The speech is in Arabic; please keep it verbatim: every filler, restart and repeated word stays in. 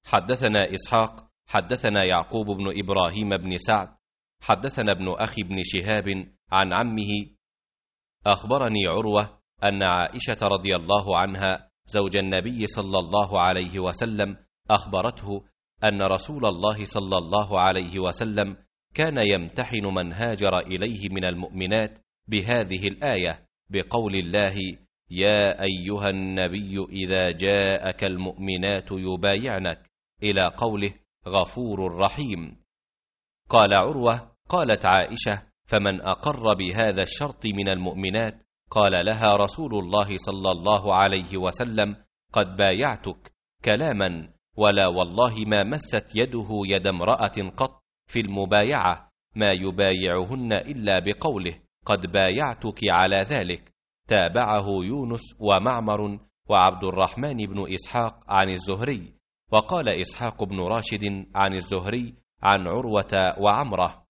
حدثنا إسحاق حدثنا يعقوب بن إبراهيم بن سعد حدثنا ابن أخي بن شهاب عن عمه أخبرني عروة أن عائشة رضي الله عنها زوج النبي صلى الله عليه وسلم أخبرته أن رسول الله صلى الله عليه وسلم كان يمتحن من هاجر إليه من المؤمنات بهذه الآية بقول الله: يا أيها النبي إذا جاءك المؤمنات يبايعنك، إلى قوله: غفور رحيم. قال عروة: قالت عائشة: فمن أقر بهذا الشرط من المؤمنات قال لها رسول الله صلى الله عليه وسلم: قد بايعتك، كلاما ولا والله ما مست يده يد امرأة قط في المبايعة ما يبايعهن إلا بقوله: قد بايعتك على ذلك. تابعه يونس ومعمر وعبد الرحمن بن إسحاق عن الزهري، وقال إسحاق بن راشد عن الزهري عن عروة وعمرة: